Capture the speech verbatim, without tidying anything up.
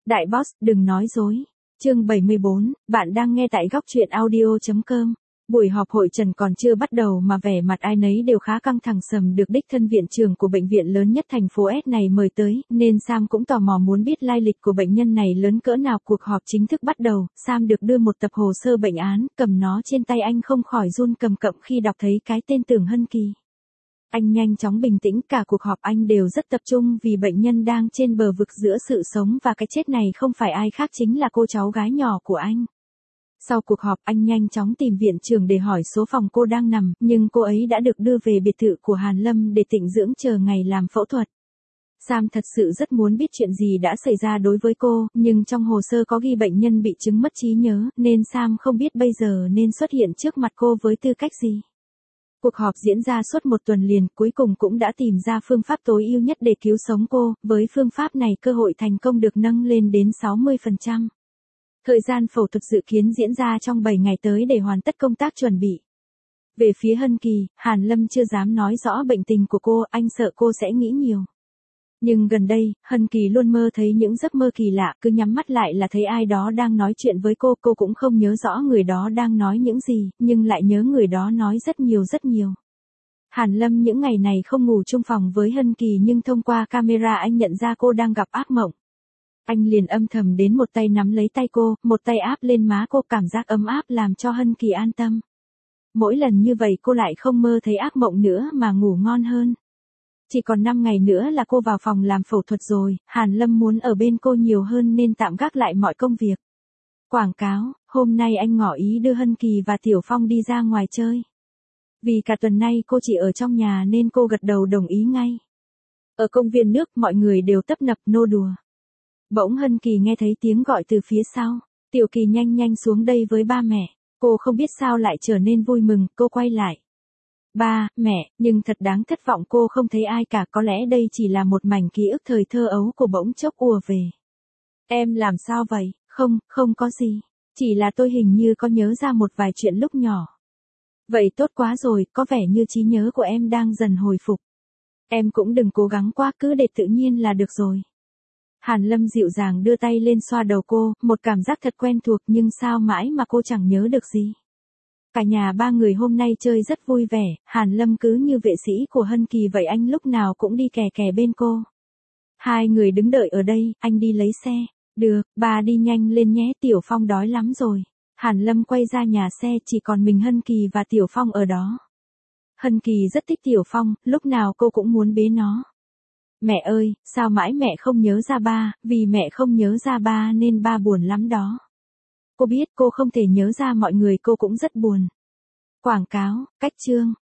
Đại boss, đừng nói dối. Chương bảy mươi bốn, bạn đang nghe tại góc truyện audio chấm com. Buổi họp hội trần còn chưa bắt đầu mà vẻ mặt ai nấy đều khá căng thẳng sầm được đích thân viện trưởng của bệnh viện lớn nhất thành phố S này mời tới, nên Sam cũng tò mò muốn biết lai lịch của bệnh nhân này lớn cỡ nào. Cuộc họp chính thức bắt đầu, Sam được đưa một tập hồ sơ bệnh án, cầm nó trên tay anh không khỏi run cầm cập khi đọc thấy cái tên Tưởng Hân Kỳ. Anh nhanh chóng bình tĩnh, cả cuộc họp anh đều rất tập trung vì bệnh nhân đang trên bờ vực giữa sự sống và cái chết này không phải ai khác chính là cô cháu gái nhỏ của anh. Sau cuộc họp anh nhanh chóng tìm viện trưởng để hỏi số phòng cô đang nằm, nhưng cô ấy đã được đưa về biệt thự của Hàn Lâm để tịnh dưỡng chờ ngày làm phẫu thuật. Sam thật sự rất muốn biết chuyện gì đã xảy ra đối với cô, nhưng trong hồ sơ có ghi bệnh nhân bị chứng mất trí nhớ, nên Sam không biết bây giờ nên xuất hiện trước mặt cô với tư cách gì. Cuộc họp diễn ra suốt một tuần liền, cuối cùng cũng đã tìm ra phương pháp tối ưu nhất để cứu sống cô, với phương pháp này cơ hội thành công được nâng lên đến sáu mươi phần trăm. Thời gian phẫu thuật dự kiến diễn ra trong bảy ngày tới để hoàn tất công tác chuẩn bị. Về phía Hân Kỳ, Hàn Lâm chưa dám nói rõ bệnh tình của cô, anh sợ cô sẽ nghĩ nhiều. Nhưng gần đây, Hân Kỳ luôn mơ thấy những giấc mơ kỳ lạ, cứ nhắm mắt lại là thấy ai đó đang nói chuyện với cô, cô cũng không nhớ rõ người đó đang nói những gì, nhưng lại nhớ người đó nói rất nhiều rất nhiều. Hàn Lâm những ngày này không ngủ chung phòng với Hân Kỳ nhưng thông qua camera anh nhận ra cô đang gặp ác mộng. Anh liền âm thầm đến một tay nắm lấy tay cô, một tay áp lên má cô, cảm giác ấm áp làm cho Hân Kỳ an tâm. Mỗi lần như vậy cô lại không mơ thấy ác mộng nữa mà ngủ ngon hơn. Chỉ còn năm ngày nữa là cô vào phòng làm phẫu thuật rồi, Hàn Lâm muốn ở bên cô nhiều hơn nên tạm gác lại mọi công việc. Quảng cáo, hôm nay anh ngỏ ý đưa Hân Kỳ và Tiểu Phong đi ra ngoài chơi. Vì cả tuần nay cô chỉ ở trong nhà nên cô gật đầu đồng ý ngay. Ở công viên nước mọi người đều tấp nập nô đùa. Bỗng Hân Kỳ nghe thấy tiếng gọi từ phía sau, Tiểu Kỳ nhanh nhanh xuống đây với ba mẹ. Cô không biết sao lại trở nên vui mừng, cô quay lại. Ba, mẹ, nhưng thật đáng thất vọng cô không thấy ai cả, có lẽ đây chỉ là một mảnh ký ức thời thơ ấu của bỗng chốc ùa về. Em làm sao vậy? Không, không có gì. Chỉ là tôi hình như có nhớ ra một vài chuyện lúc nhỏ. Vậy tốt quá rồi, có vẻ như trí nhớ của em đang dần hồi phục. Em cũng đừng cố gắng quá, cứ để tự nhiên là được rồi. Hàn Lâm dịu dàng đưa tay lên xoa đầu cô, một cảm giác thật quen thuộc nhưng sao mãi mà cô chẳng nhớ được gì. Cả nhà ba người hôm nay chơi rất vui vẻ, Hàn Lâm cứ như vệ sĩ của Hân Kỳ vậy, anh lúc nào cũng đi kè kè bên cô. Hai người đứng đợi ở đây, anh đi lấy xe. Được, bà đi nhanh lên nhé, Tiểu Phong đói lắm rồi. Hàn Lâm quay ra nhà xe, chỉ còn mình Hân Kỳ và Tiểu Phong ở đó. Hân Kỳ rất thích Tiểu Phong, lúc nào cô cũng muốn bế nó. Mẹ ơi, sao mãi mẹ không nhớ ra ba, vì mẹ không nhớ ra ba nên ba buồn lắm đó. Cô biết cô không thể nhớ ra mọi người, cô cũng rất buồn. Quảng cáo, cách chương,